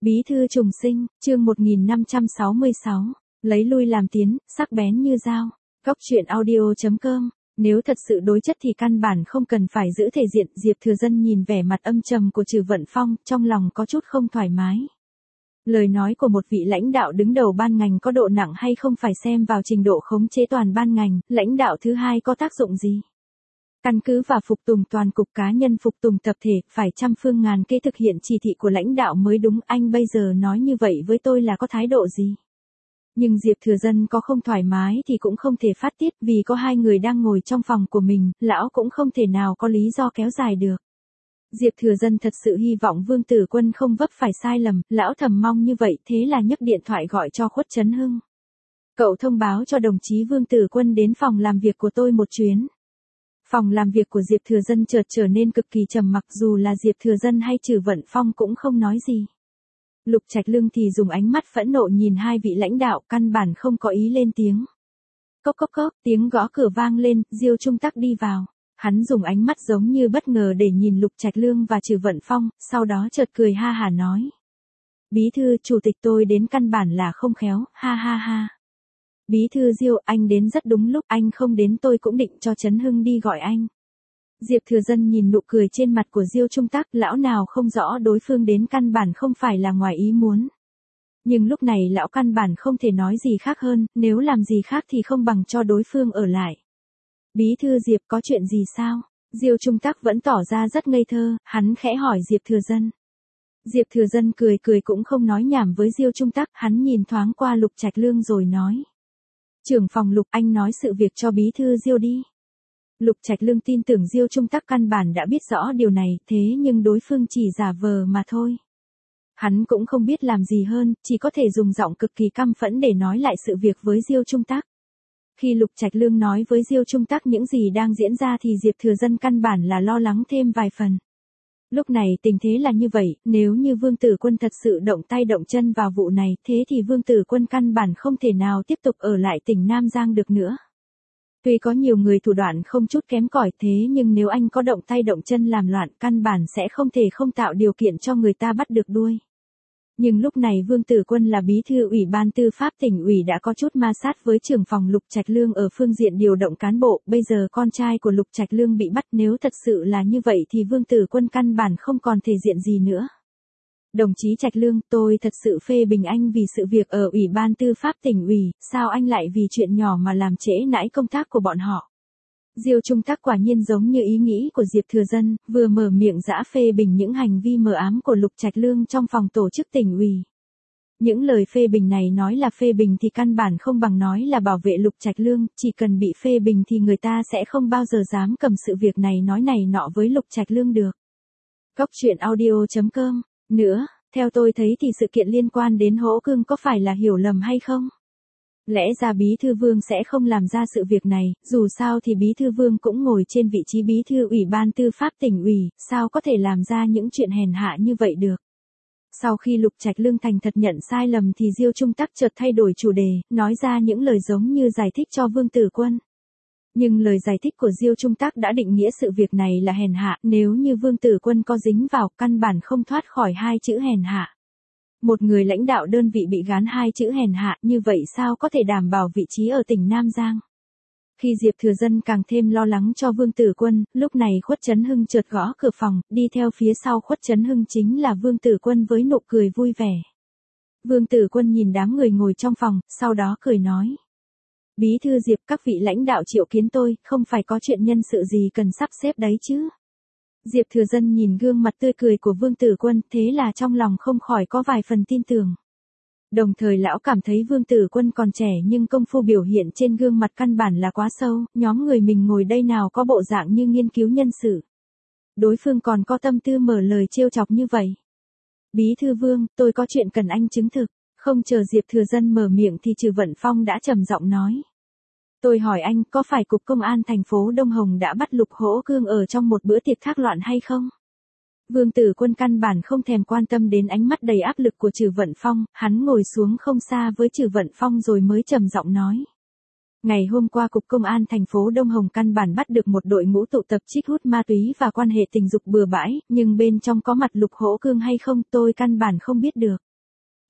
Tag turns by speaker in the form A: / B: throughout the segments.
A: Bí thư trùng sinh, chương 1566, lấy lui làm tiến, sắc bén như dao. Góc truyện audio.com. Nếu thật sự đối chất thì căn bản không cần phải giữ thể diện. Diệp Thừa Dân nhìn vẻ mặt âm trầm của Trừ Vận Phong, trong lòng có chút không thoải mái. Lời nói của một vị lãnh đạo đứng đầu ban ngành có độ nặng hay không phải xem vào trình độ khống chế toàn ban ngành, lãnh đạo thứ hai có tác dụng gì. Căn cứ và phục tùng toàn cục, cá nhân phục tùng tập thể, phải trăm phương ngàn kế thực hiện chỉ thị của lãnh đạo mới đúng. Anh bây giờ nói như vậy với tôi là có thái độ gì? Nhưng Diệp Thừa Dân có không thoải mái thì cũng không thể phát tiết, vì có hai người đang ngồi trong phòng của mình, lão cũng không thể nào có lý do kéo dài được. Diệp Thừa Dân thật sự hy vọng Vương Tử Quân không vấp phải sai lầm, lão thầm mong như vậy, thế là nhấc điện thoại gọi cho Khuất Chấn Hưng. Cậu thông báo cho đồng chí Vương Tử Quân đến phòng làm việc của tôi một chuyến. Phòng làm việc của Diệp Thừa Dân chợt trở nên cực kỳ trầm mặc, dù là Diệp Thừa Dân hay Trừ Vận Phong cũng không nói gì. Lục Trạch Lương thì dùng ánh mắt phẫn nộ nhìn hai vị lãnh đạo, căn bản không có ý lên tiếng. Cốc cốc cốc, tiếng gõ cửa vang lên, Diêu Trung Tắc đi vào. Hắn dùng ánh mắt giống như bất ngờ để nhìn Lục Trạch Lương và Trừ Vận Phong, sau đó chợt cười ha hả nói. Bí thư, chủ tịch tôi đến căn bản là không khéo, ha ha ha. Bí thư Diêu, anh đến rất đúng lúc, anh không đến tôi cũng định cho Trấn Hưng đi gọi anh. Diệp Thừa Dân nhìn nụ cười trên mặt của Diêu Trung Tắc, lão nào không rõ đối phương đến căn bản không phải là ngoài ý muốn. Nhưng lúc này lão căn bản không thể nói gì khác hơn, nếu làm gì khác thì không bằng cho đối phương ở lại. Bí thư Diệp, có chuyện gì sao? Diêu Trung Tắc vẫn tỏ ra rất ngây thơ, hắn khẽ hỏi Diệp Thừa Dân. Diệp Thừa Dân cười cười cũng không nói nhảm với Diêu Trung Tắc, hắn nhìn thoáng qua Lục Trạch Lương rồi nói. Trưởng phòng Lục, anh nói sự việc cho bí thư Diêu đi. Lục Trạch Lương tin tưởng Diêu Trung Tắc căn bản đã biết rõ điều này, thế nhưng đối phương chỉ giả vờ mà thôi. Hắn cũng không biết làm gì hơn, chỉ có thể dùng giọng cực kỳ căm phẫn để nói lại sự việc với Diêu Trung Tắc. Khi Lục Trạch Lương nói với Diêu Trung Tắc những gì đang diễn ra thì Diệp Thừa Dân căn bản là lo lắng thêm vài phần. Lúc này tình thế là như vậy, nếu như Vương Tử Quân thật sự động tay động chân vào vụ này, thế thì Vương Tử Quân căn bản không thể nào tiếp tục ở lại tỉnh Nam Giang được nữa. Tuy có nhiều người thủ đoạn không chút kém cỏi, thế nhưng nếu anh có động tay động chân làm loạn, căn bản sẽ không thể không tạo điều kiện cho người ta bắt được đuôi. Nhưng lúc này Vương Tử Quân là bí thư Ủy ban Tư pháp tỉnh ủy đã có chút ma sát với trưởng phòng Lục Trạch Lương ở phương diện điều động cán bộ, bây giờ con trai của Lục Trạch Lương bị bắt, nếu thật sự là như vậy thì Vương Tử Quân căn bản không còn thể diện gì nữa. Đồng chí Trạch Lương, tôi thật sự phê bình anh vì sự việc ở Ủy ban Tư pháp tỉnh ủy, sao anh lại vì chuyện nhỏ mà làm trễ nải công tác của bọn họ? Diêu Trung Tắc quả nhiên giống như ý nghĩ của Diệp Thừa Dân, vừa mở miệng giã phê bình những hành vi mờ ám của Lục Trạch Lương trong phòng tổ chức tỉnh ủy. Những lời phê bình này nói là phê bình thì căn bản không bằng nói là bảo vệ Lục Trạch Lương, chỉ cần bị phê bình thì người ta sẽ không bao giờ dám cầm sự việc này nói này nọ với Lục Trạch Lương được. Góc truyện audio.com. Nữa, theo tôi thấy thì sự kiện liên quan đến Hỗ Cương có phải là hiểu lầm hay không? Lẽ ra Bí thư Vương sẽ không làm ra sự việc này, dù sao thì Bí thư Vương cũng ngồi trên vị trí Bí thư Ủy ban Tư pháp tỉnh ủy, sao có thể làm ra những chuyện hèn hạ như vậy được? Sau khi Lục Trạch Lương thành thật nhận sai lầm thì Diêu Trung Tắc chợt thay đổi chủ đề, nói ra những lời giống như giải thích cho Vương Tử Quân. Nhưng lời giải thích của Diêu Trung Tắc đã định nghĩa sự việc này là hèn hạ, nếu như Vương Tử Quân có dính vào, căn bản không thoát khỏi hai chữ hèn hạ. Một người lãnh đạo đơn vị bị gán hai chữ hèn hạ, như vậy sao có thể đảm bảo vị trí ở tỉnh Nam Giang? Khi Diệp Thừa Dân càng thêm lo lắng cho Vương Tử Quân, lúc này Khuất Chấn Hưng chợt gõ cửa phòng, đi theo phía sau Khuất Chấn Hưng chính là Vương Tử Quân với nụ cười vui vẻ. Vương Tử Quân nhìn đám người ngồi trong phòng, sau đó cười nói. Bí thư Diệp, các vị lãnh đạo triệu kiến tôi, không phải có chuyện nhân sự gì cần sắp xếp đấy chứ? Diệp Thừa Dân nhìn gương mặt tươi cười của Vương Tử Quân, thế là trong lòng không khỏi có vài phần tin tưởng. Đồng thời lão cảm thấy Vương Tử Quân còn trẻ nhưng công phu biểu hiện trên gương mặt căn bản là quá sâu, nhóm người mình ngồi đây nào có bộ dạng như nghiên cứu nhân sự. Đối phương còn có tâm tư mở lời trêu chọc như vậy. Bí thư Vương, tôi có chuyện cần anh chứng thực. Không chờ Diệp Thừa Dân mở miệng thì Trừ Vận Phong đã trầm giọng nói. Tôi hỏi anh, có phải Cục Công an thành phố Đông Hồng đã bắt Lục Hỗ Cương ở trong một bữa tiệc thác loạn hay không? Vương Tử Quân căn bản không thèm quan tâm đến ánh mắt đầy áp lực của Trừ Vận Phong, hắn ngồi xuống không xa với Trừ Vận Phong rồi mới trầm giọng nói. Ngày hôm qua Cục Công an thành phố Đông Hồng căn bản bắt được một đội ngũ tụ tập trích hút ma túy và quan hệ tình dục bừa bãi, nhưng bên trong có mặt Lục Hỗ Cương hay không tôi căn bản không biết được.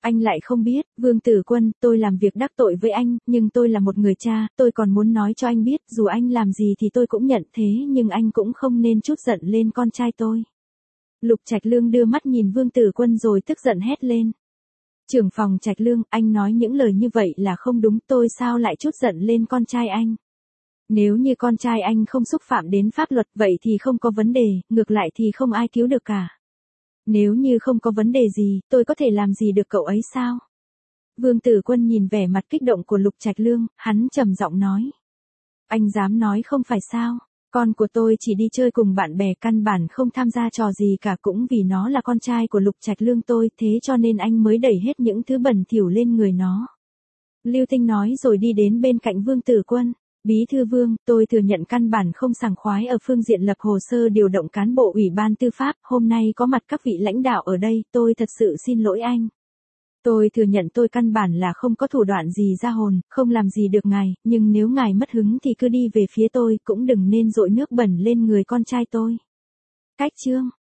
A: Anh lại không biết, Vương Tử Quân, tôi làm việc đắc tội với anh, nhưng tôi là một người cha, tôi còn muốn nói cho anh biết, dù anh làm gì thì tôi cũng nhận thế nhưng anh cũng không nên trút giận lên con trai tôi. Lục Trạch Lương đưa mắt nhìn Vương Tử Quân rồi tức giận hét lên. Trưởng phòng Trạch Lương, anh nói những lời như vậy là không đúng, tôi sao lại trút giận lên con trai anh? Nếu như con trai anh không xúc phạm đến pháp luật vậy thì không có vấn đề, ngược lại thì không ai cứu được cả. Nếu như không có vấn đề gì, tôi có thể làm gì được cậu ấy sao? Vương Tử Quân nhìn vẻ mặt kích động của Lục Trạch Lương, hắn trầm giọng nói. Anh dám nói không phải sao? Con của tôi chỉ đi chơi cùng bạn bè căn bản không tham gia trò gì cả, cũng vì nó là con trai của Lục Trạch Lương tôi, thế cho nên anh mới đẩy hết những thứ bẩn thỉu lên người nó. Lưu Tinh nói rồi đi đến bên cạnh Vương Tử Quân. Bí thư Vương, tôi thừa nhận căn bản không sảng khoái ở phương diện lập hồ sơ điều động cán bộ Ủy ban Tư pháp, hôm nay có mặt các vị lãnh đạo ở đây, tôi thật sự xin lỗi anh. Tôi thừa nhận tôi căn bản là không có thủ đoạn gì ra hồn, không làm gì được ngài, nhưng nếu ngài mất hứng thì cứ đi về phía tôi, cũng đừng nên dội nước bẩn lên người con trai tôi. Cách chương